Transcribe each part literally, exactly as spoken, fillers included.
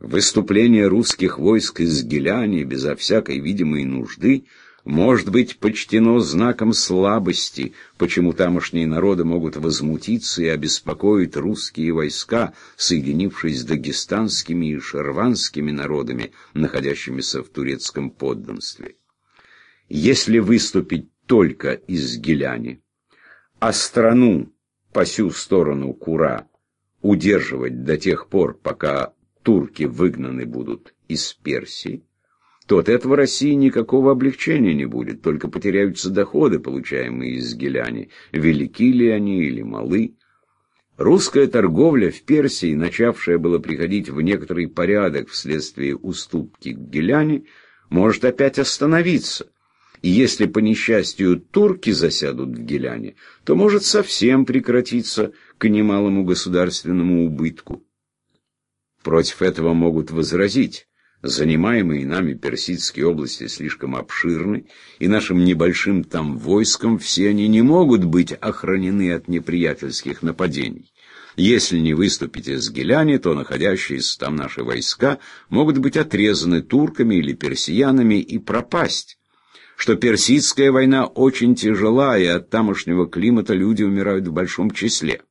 Выступление русских войск из Гиляни безо всякой видимой нужды может быть почтено знаком слабости, почему тамошние народы могут возмутиться и обеспокоить русские войска, соединившись с дагестанскими и шерванскими народами, находящимися в турецком подданстве. Если выступить только из Гиляни, а страну по сю сторону Кура удерживать до тех пор, пока турки выгнаны будут из Персии, то от этого России никакого облегчения не будет, только потеряются доходы, получаемые из Гиляни, велики ли они или малы. Русская торговля в Персии, начавшая было приходить в некоторый порядок вследствие уступки к Гиляни, может опять остановиться. И если по несчастью турки засядут в Гиляне, то может совсем прекратиться к немалому государственному убытку. Против этого могут возразить: занимаемые нами персидские области слишком обширны, и нашим небольшим там войском все они не могут быть охранены от неприятельских нападений. Если не выступить из Гиляни, то находящиеся там наши войска могут быть отрезаны турками или персиянами и пропасть, что персидская война очень тяжела, и от тамошнего климата люди умирают в большом числе.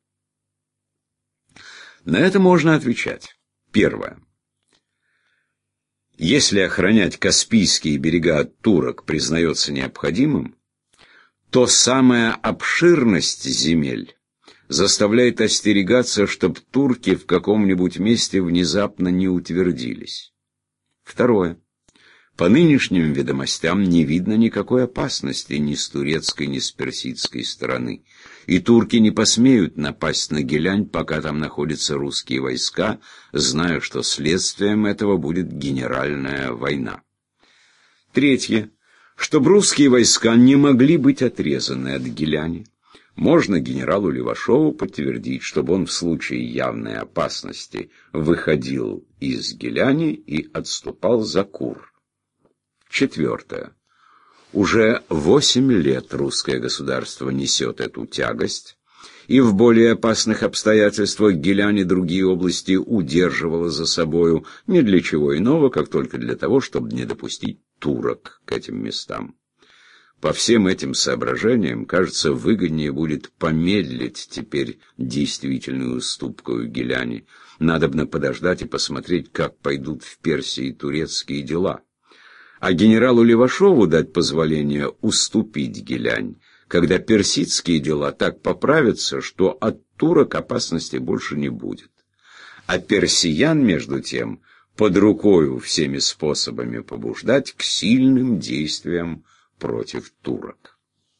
На это можно отвечать. Первое. Если охранять Каспийские берега от турок признается необходимым, то самая обширность земель заставляет остерегаться, чтобы турки в каком-нибудь месте внезапно не утвердились. Второе. По нынешним ведомостям не видно никакой опасности ни с турецкой, ни с персидской стороны, и турки не посмеют напасть на Гилянь, пока там находятся русские войска, зная, что следствием этого будет генеральная война. Третье. Чтобы русские войска не могли быть отрезаны от Гиляни, можно генералу Левашову подтвердить, чтобы он в случае явной опасности выходил из Гиляни и отступал за Кур. Четвертое. Уже восемь лет русское государство несет эту тягость, и в более опасных обстоятельствах Гилянь и другие области удерживало за собою не для чего иного, как только для того, чтобы не допустить турок к этим местам. По всем этим соображениям, кажется, выгоднее будет помедлить теперь действительную уступку Гиляни. Надобно подождать и посмотреть, как пойдут в Персии турецкие дела. А генералу Левашову дать позволение уступить Гилянь, когда персидские дела так поправятся, что от турок опасности больше не будет. А персиян, между тем, под рукою всеми способами побуждать к сильным действиям против турок.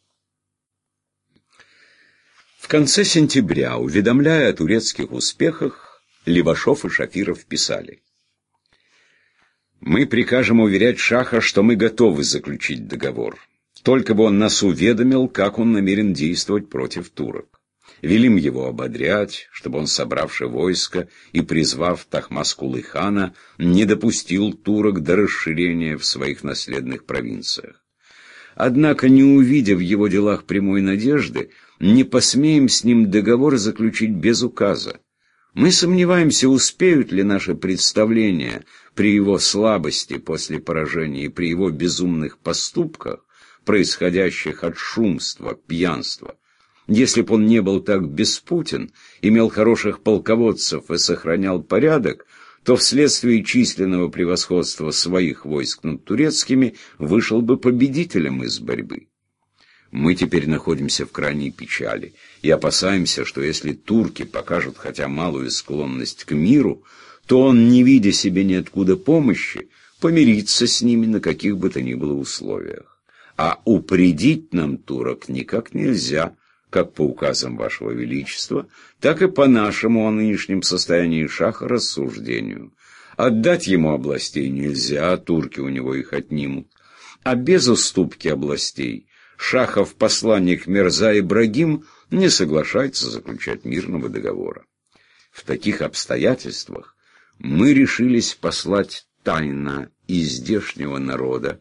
В конце сентября, уведомляя о турецких успехах, Левашов и Шафиров писали: «Мы прикажем уверять шаха, что мы готовы заключить договор. Только бы он нас уведомил, как он намерен действовать против турок. Велим его ободрять, чтобы он, собравши войско и призвав Тахмаскулы-хана, не допустил турок до расширения в своих наследных провинциях. Однако, не увидя в его делах прямой надежды, не посмеем с ним договор заключить без указа. Мы сомневаемся, успеют ли наши представления при его слабости после поражения и при его безумных поступках, происходящих от шумства, пьянства. Если б он не был так беспутен, имел хороших полководцев и сохранял порядок, то вследствие численного превосходства своих войск над турецкими вышел бы победителем из борьбы. Мы теперь находимся в крайней печали и опасаемся, что если турки покажут хотя малую склонность к миру, то он, не видя себе ниоткуда помощи, помирится с ними на каких бы то ни было условиях. А упредить нам турок никак нельзя, как по указам Вашего Величества, так и по нашему о нынешнем состоянии шаха рассуждению. Отдать ему областей нельзя, турки у него их отнимут. А без уступки областей шахов посланник Мирза Ибрагим не соглашается заключать мирного договора. В таких обстоятельствах мы решились послать тайно из здешнего народа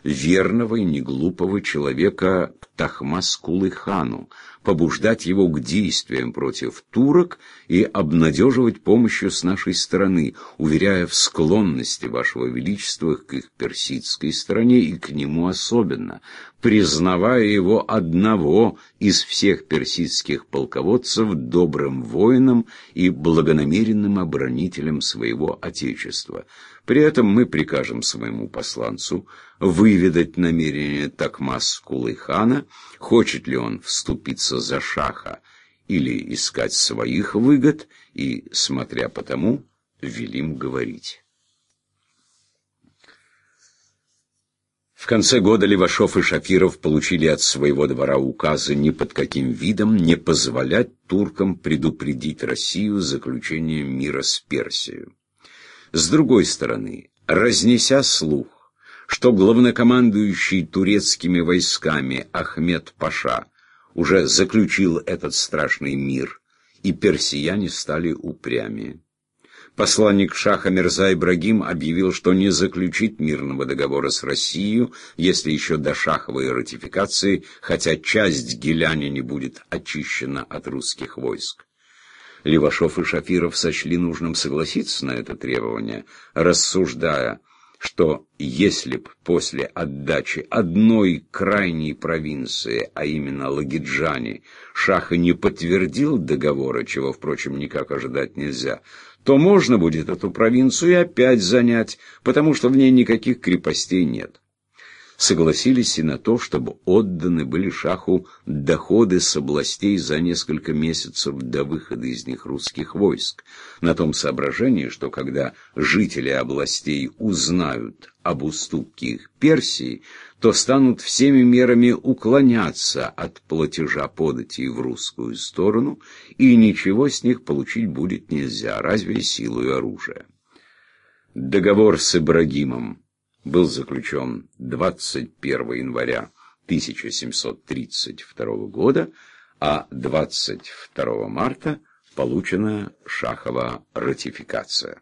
верного и неглупого человека Тахмаскулы-хану, побуждать его к действиям против турок и обнадеживать помощью с нашей стороны, уверяя в склонности вашего величества к их персидской стороне и к нему особенно, признавая его одного из всех персидских полководцев добрым воином и благонамеренным оборонителем своего отечества. При этом мы прикажем своему посланцу выведать намерения Тахмаскулы-хана, хочет ли он вступиться за шаха или искать своих выгод, и, смотря по тому, велим говорить. В конце года Левашов и Шафиров получили от своего двора указы ни под каким видом не позволять туркам предупредить Россию заключением мира с Персией. С другой стороны, разнеся слух, что главнокомандующий турецкими войсками Ахмед Паша уже заключил этот страшный мир, и персияне стали упрямее, посланник шаха Мирза Ибрагим объявил, что не заключит мирного договора с Россией, если еще до шаховой ратификации, хотя часть Гиляни не будет очищена от русских войск. Левашов и Шафиров сочли нужным согласиться на это требование, рассуждая, что если б после отдачи одной крайней провинции, а именно Лагиджани, шах и не подтвердил договора, чего, впрочем, никак ожидать нельзя, то можно будет эту провинцию опять занять, потому что в ней никаких крепостей нет. Согласились и на то, чтобы отданы были шаху доходы с областей за несколько месяцев до выхода из них русских войск, на том соображении, что когда жители областей узнают об уступке их Персии, то станут всеми мерами уклоняться от платежа податей в русскую сторону, и ничего с них получить будет нельзя, разве силой оружия. Договор с Ибрагимом был заключен двадцать первого января тысяча семьсот тридцать второго года, а двадцать второго марта получена шахова ратификация.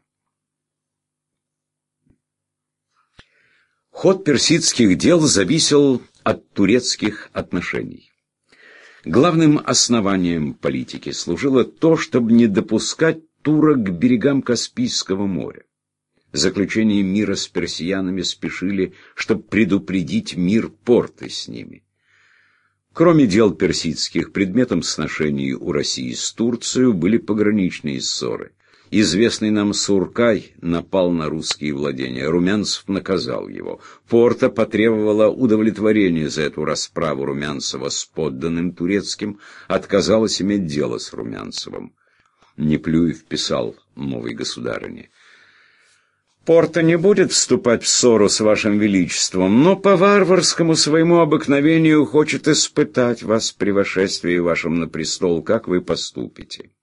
Ход персидских дел зависел от турецких отношений. Главным основанием политики служило то, чтобы не допускать турок к берегам Каспийского моря. Заключение мира с персиянами спешили, чтобы предупредить мир порты с ними. Кроме дел персидских, предметом сношений у России с Турцией были пограничные ссоры. Известный нам Суркай напал на русские владения, Румянцев наказал его. Порта потребовала удовлетворения за эту расправу Румянцева с подданным турецким, отказалась иметь дело с Румянцевым. Неплюев писал новой государыне: «Порта не будет вступать в ссору с вашим величеством, но по варварскому своему обыкновению хочет испытать вас при вошествии вашем на престол, как вы поступите.